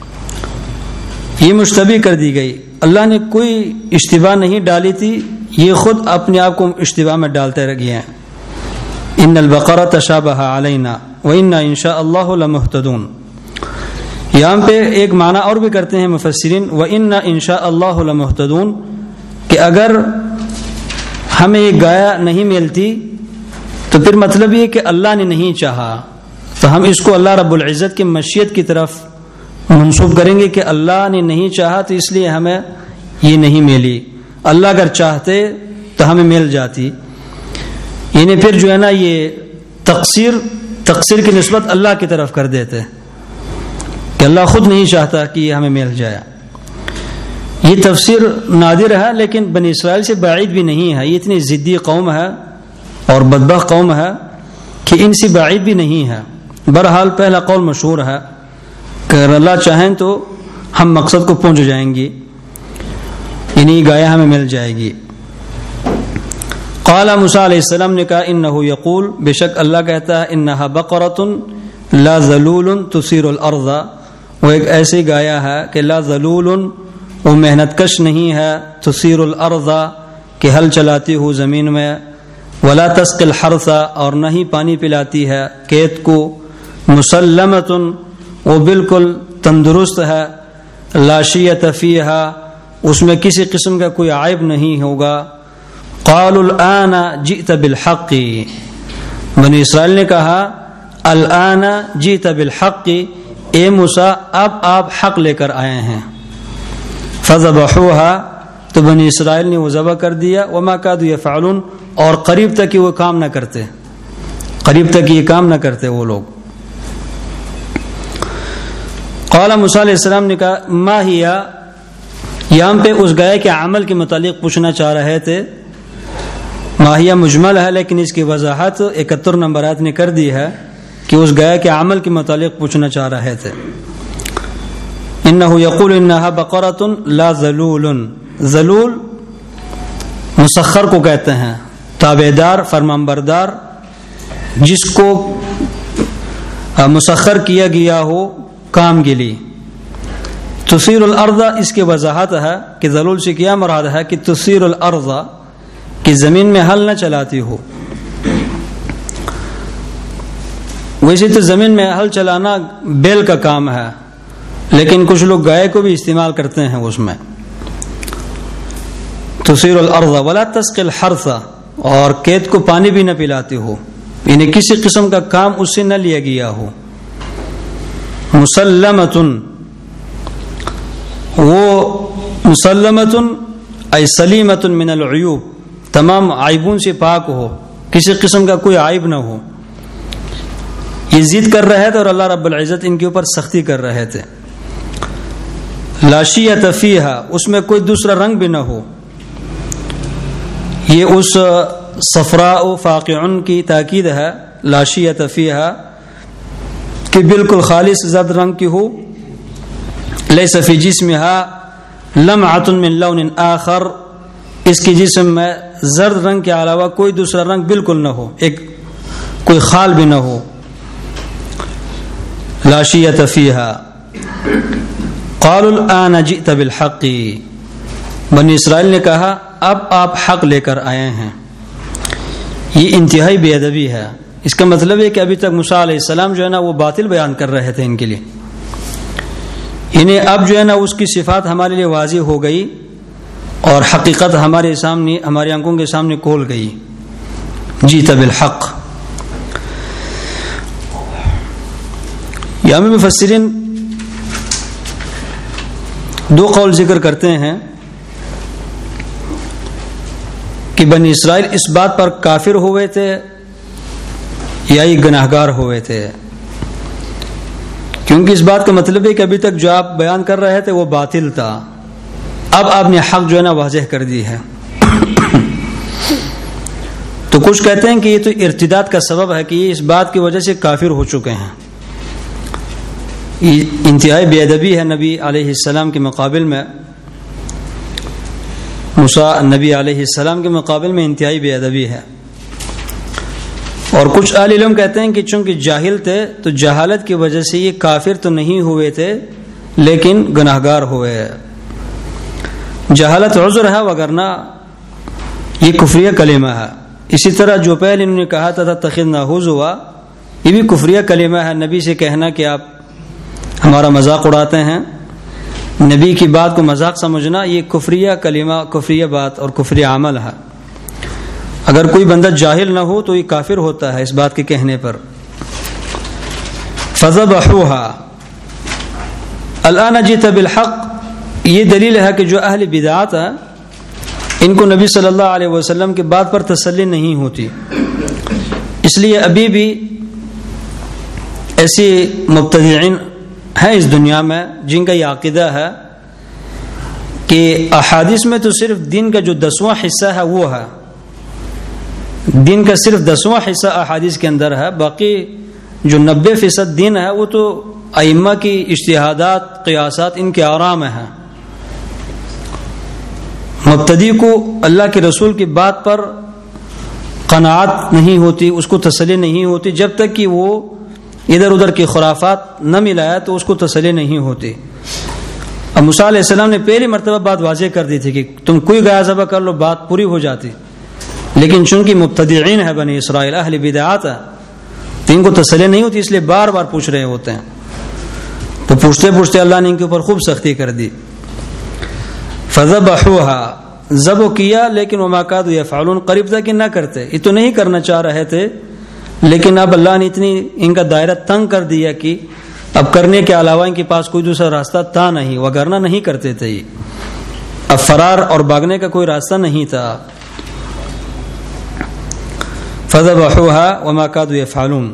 یہ مشتبہ کر دی گئی۔ اللہ نے کوئی اشتباہ نہیں ڈالی تھی، یہ خود اپنے آپ کو اشتباہ میں ڈالتے رہ گئے ہیں۔ ان البقرہ تشابہ علینا وإنا ان شاء اللہ لمہتدون۔ یہاں پہ ایک معنی اور بھی کرتے ہیں مفسرین، وإنا ان شاء اللہ لمہتدون، کہ اگر ہمیں یہ گایا نہیں ملتی تو پھر مطلب یہ کہ اللہ نے نہیں چاہا، تو ہم اس کو اللہ رب العزت کی مشیت کی طرف منسوب کریں گے کہ اللہ نے نہیں چاہا تو اس لیے ہمیں یہ نہیں ملی، اللہ اگر چاہتے تو ہمیں مل جاتی۔ یعنی پھر جو ہے نا یہ تقصیر تقصیر کی نسبت اللہ کی طرف کر دیتے کہ اللہ خود نہیں چاہتا کہ یہ ہمیں مل جائے۔ یہ تفسیر نادر ہے لیکن بنی اسرائیل سے بعید بھی نہیں ہے، یہ اتنی ضدی قوم ہے اور بدبخت قوم ہے کہ ان سے بعید بھی نہیں ہے۔ بہرحال پہلا قول مشہور ہے کہ اگر اللہ چاہیں تو ہم مقصد کو پہنچ جائیں گی، یعنی گایا ہمیں مل جائے گی۔ قال موسیٰ علیہ السلام نے کہا انہ یقول، بے شک اللہ کہتا ہے انہا بقرۃ لا ذلول تثیر الارض، وہ ایک ایسی گایا ہے کہ لا ذلول، وہ محنت کش نہیں ہے، تثیر الارض، کہ ہل چلاتی ہو زمین میں، ولا تسقی الحرث، اور نہ ہی پانی پلاتی ہے کھیت کو، مسلمۃ، وہ بالکل تندرست ہے، لا شیۃ فیہا، اس میں کسی قسم کا کوئی عیب نہیں ہوگا۔ قالوا الآن جئت بالحق، بنی اسرائیل نے کہا الآن جئت بالحق، اے موسیٰ اب آپ حق لے کر آئے ہیں۔ فذبحوها، تو بنی اسرائیل نے وہ ذبح کر دیا، وما كادوا يفعلون، اور قریب تک وہ کام نہ کرتے، قریب تک یہ کام نہ کرتے وہ لوگ۔ قال موسیٰ علیہ السلام نے کہا ما ہی، یہاں پہ اس گائے کے عمل کے متعلق پوچھنا چاہ رہے تھے۔ ماہیہ مجمل ہے، لیکن اس کی وضاحت اکہتر نمبر آیت نے کر دی ہے کہ اس گائے کے عمل کے متعلق پوچھنا چاہ رہے تھے۔ انہ یقول انہا بقرۃ لا ذلول، ذلول مسخر کو کہتے ہیں، تابعدار، فرمانبردار، جس کو مسخر کیا گیا ہو کام کے لیے۔ تثیر الارض، اس کی وضاحت ہے کہ ذلول سے کیا مراد ہے کہ تثیر الارض، کہ زمین میں ہل نہ چلاتی ہو۔ ویسے تو زمین میں ہل چلانا بیل کا کام ہے، لیکن کچھ لوگ گائے کو بھی استعمال کرتے ہیں اس میں۔ تثیر الارض ولا تسقی الحرث، اور کھیت کو پانی بھی نہ پلاتی ہو، یعنی کسی قسم کا کام اس سے نہ لیا گیا ہو۔ مسلمۃ، وہ مسلمۃ ای سلیمۃ من العیوب، تمام عیبوں سے پاک ہو، کسی قسم کا کوئی عیب نہ ہو۔ یہ ضد کر رہے تھے اور اللہ رب العزت ان کے اوپر سختی کر رہے تھے۔ لا شیۃ فیہا، اس میں کوئی دوسرا رنگ بھی نہ ہو۔ یہ اس صفراء فاقع کی تاکید ہے، لا شیۃ فیہا، کہ بالکل خالص زرد رنگ کی ہو۔ لیس فی جسمها لمعۃ من لون آخر، اس کی جسم میں زرد رنگ کے علاوہ کوئی دوسرا رنگ بالکل نہ ہو، ایک کوئی خال بھی نہ ہو۔ لا شیۃ فیہا۔ قالوا الآن جئت بالحق، بنی اسرائیل نے کہا اب آپ حق لے کر آئے ہیں۔ یہ انتہائی بے ادبی ہے۔ اس کا مطلب ہے کہ ابھی تک موسیٰ علیہ السلام جو ہے نا وہ باطل بیان کر رہے تھے ان کے لیے، انہیں اب جو ہے نا اس کی صفات ہمارے لیے واضح ہو گئی اور حقیقت ہمارے سامنے، ہماری آنکھوں کے سامنے کھول گئی۔ جیت بالحق۔ یہاں میں مفسرین دو قول ذکر کرتے ہیں کہ بنی اسرائیل اس بات پر کافر ہوئے تھے یا یہ گناہگار ہوئے تھے، کیونکہ اس بات کا مطلب ہے کہ ابھی تک جو آپ بیان کر رہے تھے وہ باطل تھا، اب آپ نے حق جو ہے نا واضح کر دی ہے۔ تو کچھ کہتے ہیں کہ یہ تو ارتداد کا سبب ہے کہ یہ اس بات کی وجہ سے کافر ہو چکے ہیں۔ یہ انتہائی بے ادبی ہے نبی علیہ السلام کے مقابل میں، موسیٰ نبی علیہ السلام کے مقابل میں انتہائی بے ادبی ہے۔ اور کچھ اہل علم کہتے ہیں کہ چونکہ جاہل تھے تو جہالت کی وجہ سے یہ کافر تو نہیں ہوئے تھے لیکن گناہگار ہوئے۔ جہالت عذر ہے، وگرنہ یہ کفریہ کلمہ ہے۔ اسی طرح جو پہلے انہوں نے کہا تھا تخذنا ہزوا، یہ بھی کفریہ کلمہ ہے۔ نبی سے کہنا کہ آپ ہمارا مذاق اڑاتے ہیں، نبی کی بات کو مذاق سمجھنا، یہ کفریہ کلمہ، کفریہ بات اور کفریہ عمل ہے۔ اگر کوئی بندہ جاہل نہ ہو تو یہ کافر ہوتا ہے اس بات کے کہنے پر۔ فذبحوها الآن جئت بالحق، یہ دلیل ہے کہ جو اہل بدعات ہیں ان کو نبی صلی اللہ علیہ وسلم کی بات پر تسلی نہیں ہوتی، اس لیے ابھی بھی ایسی مبتدعین ہیں اس دنیا میں جن کا یہ عقیدہ ہے کہ احادیث میں تو صرف دین کا جو دسواں حصہ ہے وہ ہے، دین کا صرف دسواں حصہ احادیث کے اندر ہے، باقی جو نبے فیصد دین ہے وہ تو ائمہ کی اجتہادات، قیاسات، ان کے آراء میں ہے۔ مبتدی کو اللہ کے رسول کی بات پر قناعت نہیں ہوتی، اس کو تسلی نہیں ہوتی، جب تک کہ وہ ادھر ادھر کے خرافات نہ ملایا تو اس کو تسلی نہیں ہوتی۔ اب موسیٰ علیہ السلام نے پہلی مرتبہ بات واضح کر دی تھی کہ تم کوئی گائے ذبح کر لو، بات پوری ہو جاتی، لیکن چونکہ مبتدعین ہے بنی اسرائیل، اہل بدعات ہے، تو ان کو تسلی نہیں ہوتی، اس لیے بار بار پوچھ رہے ہوتے ہیں۔ تو پوچھتے پوچھتے اللہ نے ان کے اوپر خوب سختی کر دی۔ فذبحوها، ذبح کیا، لیکن وما كادوا يفعلون، قریب تھا کہ نہ کرتے، یہ تو نہیں کرنا چاہ رہے تھے، لیکن اب اللہ نے اتنی ان کا دائرہ تنگ کر دیا کہ اب کرنے کے علاوہ ان کے پاس کوئی دوسرا راستہ تھا نہیں، وگرنہ نہیں کرتے تھے، اب فرار اور بھاگنے کا کوئی راستہ نہیں تھا۔ فذبحوها وما كادوا يفعلون۔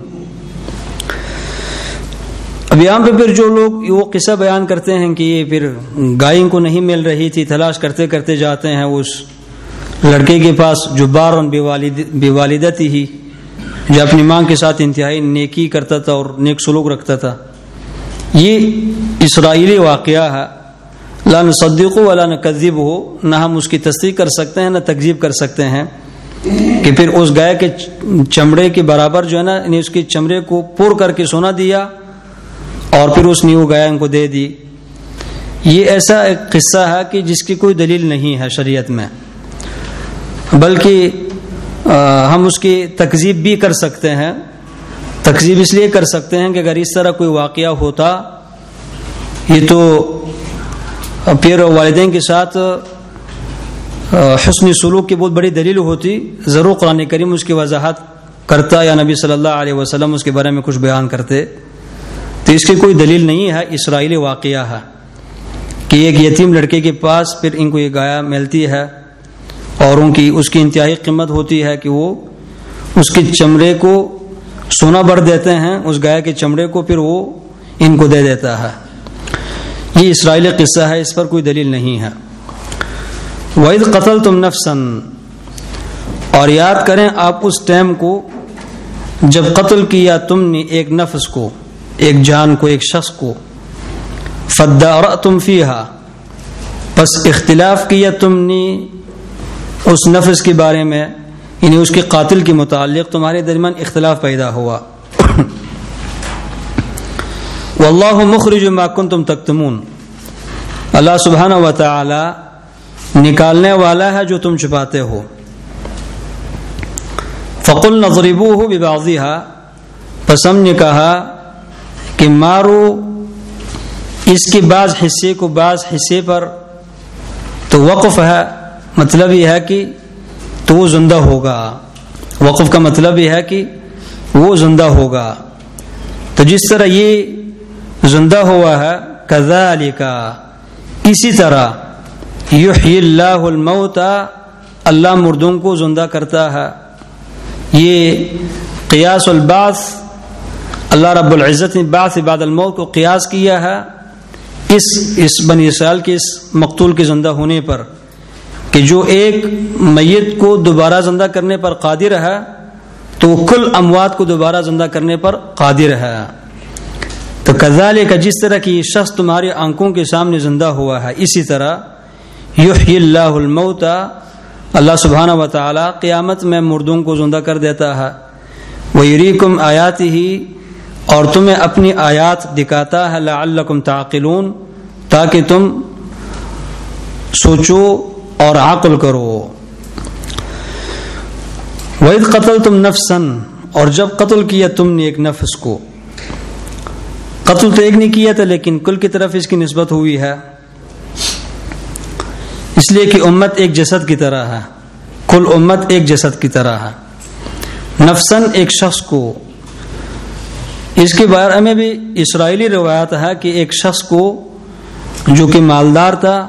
اب یہاں پہ پھر جو لوگ وہ قصہ بیان کرتے ہیں کہ یہ پھر گائے کو نہیں مل رہی تھی، تلاش کرتے کرتے جاتے ہیں اس لڑکے کے پاس جو بارن بے والدتی ہی، جو اپنی ماں کے ساتھ انتہائی نیکی کرتا تھا اور نیک سلوک رکھتا تھا۔ یہ اسرائیلی واقعہ ہے، لا نصدق ولا نکذب ہو، نہ ہم اس کی تصدیق کر سکتے ہیں نہ تکذیب کر سکتے ہیں کہ پھر اس گائے کے چمڑے کے برابر جو ہے نا، یعنی اس کے چمڑے کو پور کر کے سونا دیا اور پھر اس نے وہ گائے ان کو دے دی۔ یہ ایسا ایک قصہ ہے کہ جس کی کوئی دلیل نہیں ہے شریعت میں، بلکہ ہم اس کی تکذیب بھی کر سکتے ہیں۔ تکذیب اس لیے کر سکتے ہیں کہ اگر اس طرح کوئی واقعہ ہوتا، یہ تو پھر والدین کے ساتھ حسن سلوک کی بہت بڑی دلیل ہوتی، ضرور قرآن کریم اس کی وضاحت کرتا یا نبی صلی اللہ علیہ وسلم اس کے بارے میں کچھ بیان کرتے۔ تو اس کی کوئی دلیل نہیں ہے، اسرائیلی واقعہ ہے کہ ایک یتیم لڑکے کے پاس پھر ان کو یہ گائے ملتی ہے اور ان کی اس کی انتہائی قیمت ہوتی ہے کہ وہ اس کے چمڑے کو سونا بھر دیتے ہیں، اس گائے کے چمڑے کو پھر وہ ان کو دے دیتا ہے۔ یہ اسرائیلی قصہ ہے، اس پر کوئی دلیل نہیں ہے۔ وَإِذْ قَتَلْتُمْ نَفْسًا، اور یاد کریں آپ اس ٹائم کو جب قتل کیا تم نے ایک نفس کو، ایک جان کو، ایک شخص کو، فَادَّارَأْتُمْ فِيهَا، پس اختلاف کیا تم نے اس نفس کے بارے میں، یعنی اس کے قاتل کے متعلق تمہارے درمیان اختلاف پیدا ہوا۔ واللہ مخرج ما کنتم تکتمون، اللہ سبحانہ و تعالی نکالنے والا ہے جو تم چھپاتے ہو۔ فقلنا اضربوه ببعضها، پس ہم نے کہا کہ مارو اس کے بعض حصے کو بعض حصے پر، تو وقف ہے، مطلب یہ ہے کہ تو وہ زندہ ہوگا، وقف کا مطلب یہ ہے کہ وہ زندہ ہوگا۔ تو جس طرح یہ زندہ ہوا ہے، کذالک، اسی طرح یحیی اللہ الموت، اللہ مردوں کو زندہ کرتا ہے۔ یہ قیاس البعث، اللہ رب العزت نے بعث بعد الموت کو قیاس کیا ہے اس اس بنی اسرائیل کے اس مقتول کے زندہ ہونے پر، کہ جو ایک میت کو دوبارہ زندہ کرنے پر قادر ہے تو کل اموات کو دوبارہ زندہ کرنے پر قادر ہے۔ تو کذالک، جس طرح کی شخص تمہاری آنکھوں کے سامنے زندہ ہوا ہے، اسی طرح یحیی اللہ الموت، اللہ سبحانہ و تعالی قیامت میں مردوں کو زندہ کر دیتا ہے۔ ویریکم آیاتہ، اور تمہیں اپنی آیات دکھاتا ہے، لعلکم تعقلون، تاکہ تم سوچو اور عقل کرو۔ وَإِذْ قَتَلْتُمْ نَفْسًا، اور جب قتل کیا تم نے ایک نفس کو، قتل تو ایک نہیں کیا تھا لیکن کل کی طرف اس کی نسبت ہوئی ہے، اس لیے کہ امت ایک جسد کی طرح ہے، کل امت ایک جسد کی طرح ہے۔ نفسن ایک شخص کو، اس کے بارے میں بھی اسرائیلی روایت ہے کہ ایک شخص کو جو کہ مالدار تھا،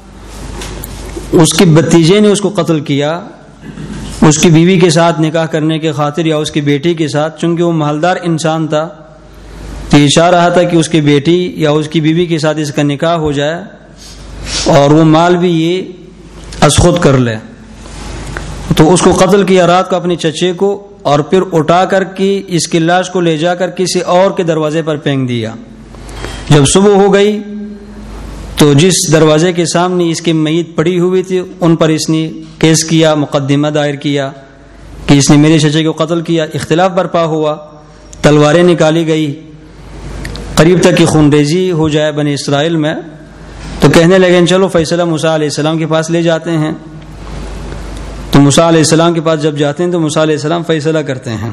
اس کے بھتیجے نے اس کو قتل کیا، اس کی بیوی کے ساتھ نکاح کرنے کے خاطر یا اس کی بیٹی کے ساتھ، چونکہ وہ مالدار انسان تھا تو یہ چاہ رہا تھا کہ اس کی بیٹی یا اس کی بیوی کے ساتھ اس کا نکاح ہو جائے اور وہ مال بھی یہ از خود کر لے۔ تو اس کو قتل کیا رات کو اپنے چچے کو، اور پھر اٹھا کر کے اس کی لاش کو لے جا کر کسی اور کے دروازے پر پھینک دیا۔ جب صبح ہو گئی تو جس دروازے کے سامنے اس کی میت پڑی ہوئی تھی ان پر اس نے کیس کیا، مقدمہ دائر کیا کہ اس نے میرے چچے کو قتل کیا، اختلاف برپا ہوا، تلواریں نکالی گئی، قریب تک کہ خونریزی ہو جائے بنی اسرائیل میں، تو کہنے لگے چلو فیصلہ موسیٰ علیہ السلام کے پاس لے جاتے ہیں۔ تو موسیٰ علیہ السلام کے پاس جب جاتے ہیں تو موسیٰ علیہ السلام فیصلہ کرتے ہیں،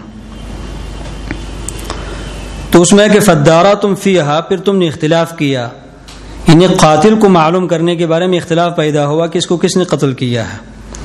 تو اس میں کہ فداراتم فیہا، پھر تم نے اختلاف کیا، انہیں قاتل کو معلوم کرنے کے بارے میں اختلاف پیدا ہوا کہ اس کو کس نے قتل کیا ہے۔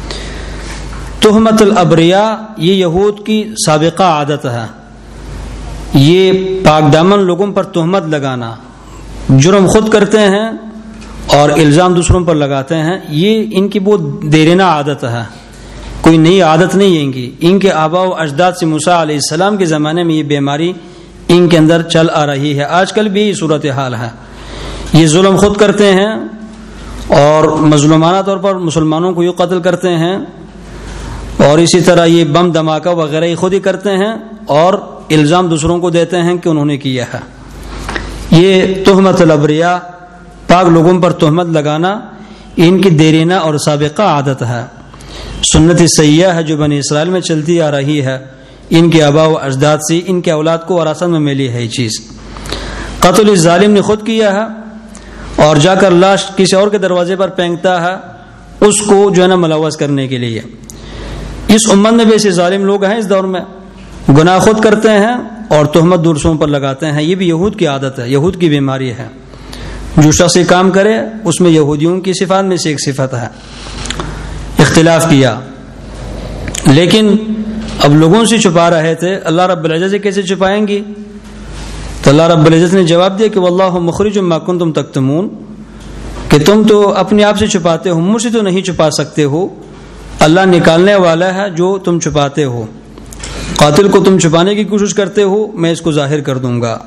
تہمت الابریا، یہ یہود کی سابقہ عادت ہے، یہ پاک دامن لوگوں پر تہمت لگانا، جرم خود کرتے ہیں اور الزام دوسروں پر لگاتے ہیں، یہ ان کی بہت دیرینہ عادت ہے، کوئی نئی عادت نہیں ہے ان کی، ان کے آباء و اجداد سے موسیٰ علیہ السلام کے زمانے میں یہ بیماری ان کے اندر چل آ رہی ہے، آج کل بھی یہ صورتحال ہے، یہ ظلم خود کرتے ہیں اور مظلومانہ طور پر مسلمانوں کو یہ قتل کرتے ہیں، اور اسی طرح یہ بم دھماکہ وغیرہ یہ خود ہی کرتے ہیں اور الزام دوسروں کو دیتے ہیں کہ انہوں نے کیا ہے۔ یہ تہمت الابریا، پاک لوگوں پر تہمت لگانا، ان کی دیرینہ اور سابقہ عادت ہے، سنت سیاح ہے جو بنی اسرائیل میں چلتی آ رہی ہے، ان کے آباء و اجداد سے ان کے اولاد کو وراثت میں ملی ہے یہ چیز۔ قتل اس ظالم نے خود کیا ہے اور جا کر لاش کسی اور کے دروازے پر پھینکتا ہے اس کو جو ہے نا ملوث کرنے کے لیے۔ اس امت میں بھی ایسے ظالم لوگ ہیں اس دور میں، گناہ خود کرتے ہیں اور تہمت دوسروں پر لگاتے ہیں، یہ بھی یہود کی عادت ہے، یہود کی بیماری ہے، جو شخص یہ کام کرے اس میں یہودیوں کی صفات میں سے ایک صفت ہے۔ اختلاف کیا، لیکن اب لوگوں سے چھپا رہے تھے، اللہ رب العزت سے کیسے چھپائیں گی؟ تو اللہ رب العزت نے جواب دیا کہ واللہ مخرج ما کنتم تکتمون، کہ تم تو اپنے آپ سے چھپاتے ہو، مجھ سے تو نہیں چھپا سکتے ہو، اللہ نکالنے والا ہے جو تم چھپاتے ہو، قاتل کو تم چھپانے کی کوشش کرتے ہو، میں اس کو ظاہر کر دوں گا۔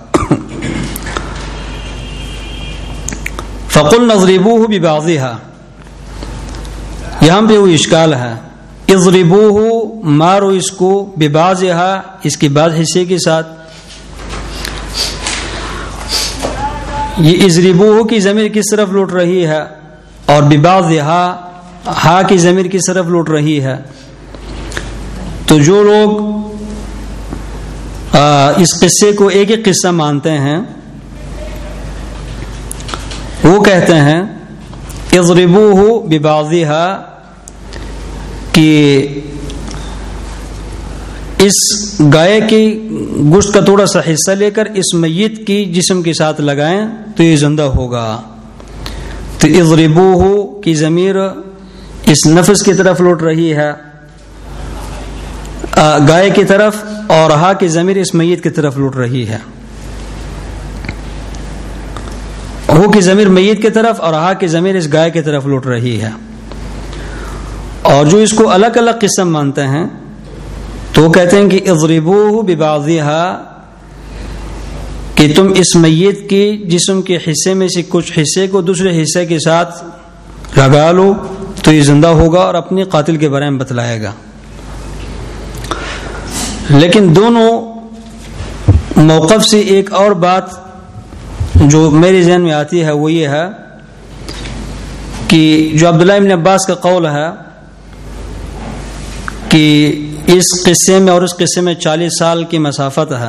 فَقُلْنَا اضْرِبُوهُ بِبَعْضِهَا، یہاں پہ وہ اشکال ہے، اضربوه مارو اس کو، ببعضها اس کے بعض حصے کے ساتھ، یہ اضربوه کی ضمیر کس طرف لوٹ رہی ہے اور ببعضها ہا کی ضمیر کس طرف لوٹ رہی ہے؟ تو جو لوگ اس قصے کو ایک ایک قصہ مانتے ہیں وہ کہتے ہیں اضربوه ببعضها، کہ اس گائے کی گوشت کا تھوڑا سا حصہ لے کر اس میت کی جسم کے ساتھ لگائیں تو یہ زندہ ہوگا۔ تو اضربوه کی ضمیر اس نفس کی طرف لوٹ رہی ہے، گائے کی طرف، اور ہا کی ضمیر اس میت کی طرف لوٹ رہی ہے، ہو کی ضمیر میت کی طرف اور ہا کی ضمیر اس گائے کی طرف لوٹ رہی ہے۔ اور جو اس کو الگ الگ قسم مانتے ہیں تو وہ کہتے ہیں کہ اضربوه ببعضها، کہ تم اس میت کی جسم کے حصے میں سے کچھ حصے کو دوسرے حصے کے ساتھ لگا لو تو یہ زندہ ہوگا اور اپنے قاتل کے بارے میں بتلائے گا۔ لیکن دونوں موقف سے ایک اور بات جو میرے ذہن میں آتی ہے وہ یہ ہے کہ جو عبداللہ ابن عباس کا قول ہے کہ اس قصے میں اور اس قصے میں چالیس سال کی مسافت ہے،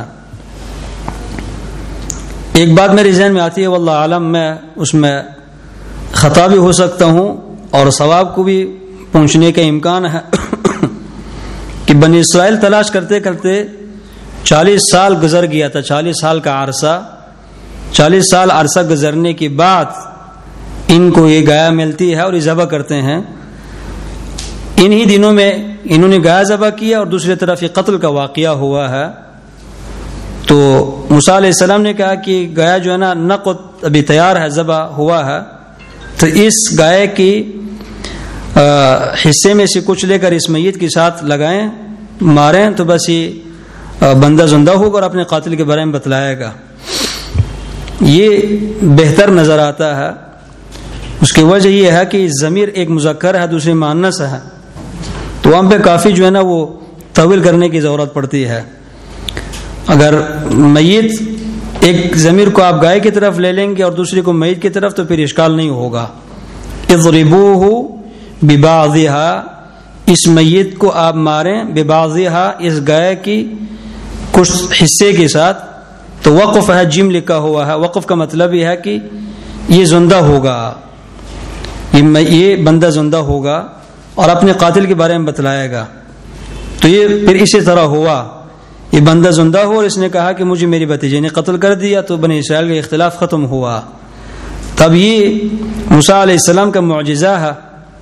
ایک بات میرے ذہن میں آتی ہے، واللہ عالم میں اس میں خطا بھی ہو سکتا ہوں اور ثواب کو بھی پہنچنے کا امکان ہے کہ بنی اسرائیل تلاش کرتے کرتے چالیس سال گزر گیا تھا، چالیس سال کا عرصہ، چالیس سال عرصہ گزرنے کے بعد ان کو یہ گایا ملتی ہے اور یہ ذبح کرتے ہیں۔ انہی دنوں میں انہوں نے گایا ذبح کیا اور دوسری طرف یہ قتل کا واقعہ ہوا ہے۔ تو موسیٰ علیہ السلام نے کہا کہ گایا جو ہے نا نقد ابھی تیار ہے، ذبح ہوا ہے، تو اس گائے کی حصے میں سے کچھ لے کر اس میت کے ساتھ لگائیں، ماریں تو بس یہ بندہ زندہ ہوگا اور اپنے قاتل کے بارے میں بتلائے گا۔ یہ بہتر نظر آتا ہے۔ اس کی وجہ یہ ہے کہ ضمیر ایک مذکر ہے، دوسری مؤنث ہے، تو وہاں پہ کافی جو ہے نا وہ طویل کرنے کی ضرورت پڑتی ہے۔ اگر میت ایک ضمیر کو آپ گائے کی طرف لے لیں گے اور دوسری کو میت کی طرف تو پھر اشکال نہیں ہوگا۔ اضربوه ببعضها، اس میت کو آپ ماریں ببعضھا، اس گائے کی کچھ حصے کے ساتھ. تو وقف ہے، جم لکھا ہوا ہے. وقف کا مطلب یہ ہے کہ یہ زندہ ہوگا، یہ بندہ زندہ ہوگا اور اپنے قاتل کے بارے میں بتلائے گا. تو یہ پھر اسی طرح ہوا، یہ بندہ زندہ ہو اور اس نے کہا کہ مجھے میری بھتیجے نے قتل کر دیا، تو بنی اسرائیل کا اختلاف ختم ہوا. تب یہ موسیٰ علیہ السلام کا معجزہ ہے.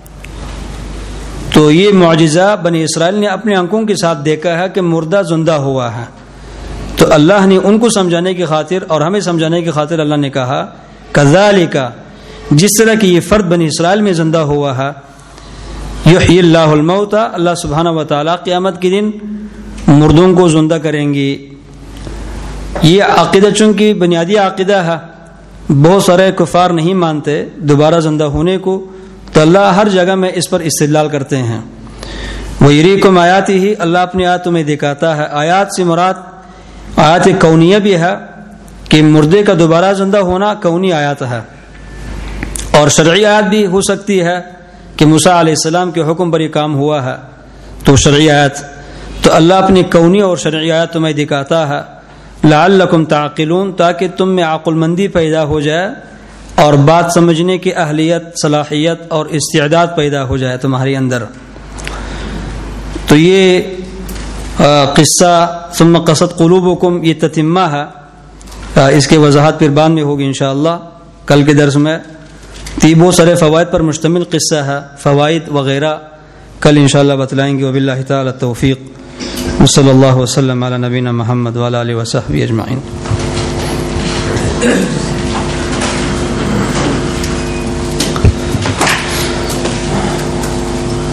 تو یہ معجزہ بنی اسرائیل نے اپنے آنکھوں کے ساتھ دیکھا ہے کہ مردہ زندہ ہوا ہے. تو اللہ نے ان کو سمجھانے کی خاطر اور ہمیں سمجھانے کی خاطر اللہ نے کہا کذالک، جس طرح کہ یہ فرد بنی اسرائیل میں زندہ ہوا ہے، یحیی اللہ الموتى، اللہ سبحانہ و تعالیٰ قیامت کے دن مردوں کو زندہ کریں گے. یہ عقیدہ چونکہ بنیادی عقیدہ ہے، بہت سارے کفار نہیں مانتے دوبارہ زندہ ہونے کو، تو اللہ ہر جگہ میں اس پر استدلال کرتے ہیں. وَيُرِيكُمْ آیاتہ، اللہ اپنی آیاتوں میں دکھاتا ہے. آیات سے مراد آیات کونیہ بھی ہے کہ مردے کا دوبارہ زندہ ہونا کونی آیات ہے، اور شرعی آیات بھی ہو سکتی ہے کہ موسیٰ علیہ السلام کے حکم پر یہ کام ہوا ہے، تو شرعی آیات. تو اللہ اپنی کونی اور شرعی آیات تمہیں دکھاتا ہے لعلکم تعقلون، تاکہ تم میں عقل مندی پیدا ہو جائے اور بات سمجھنے کی اہلیت، صلاحیت اور استعداد پیدا ہو جائے تمہارے اندر. تو یہ قصہ ثم قست قلوبکم یہ تتمہ ہے، اس کی وضاحت پھر بعد میں ہوگی انشاءاللہ کل کے درس میں. تی بہت سارے فوائد پر مشتمل قصہ ہے، فوائد وغیرہ کل انشاءاللہ بتلائیں گے. وباللہ تعالی التوفیق، وصلی اللہ وسلم علی نبینا محمد وعلی آلہ وصحبہ اجمعین.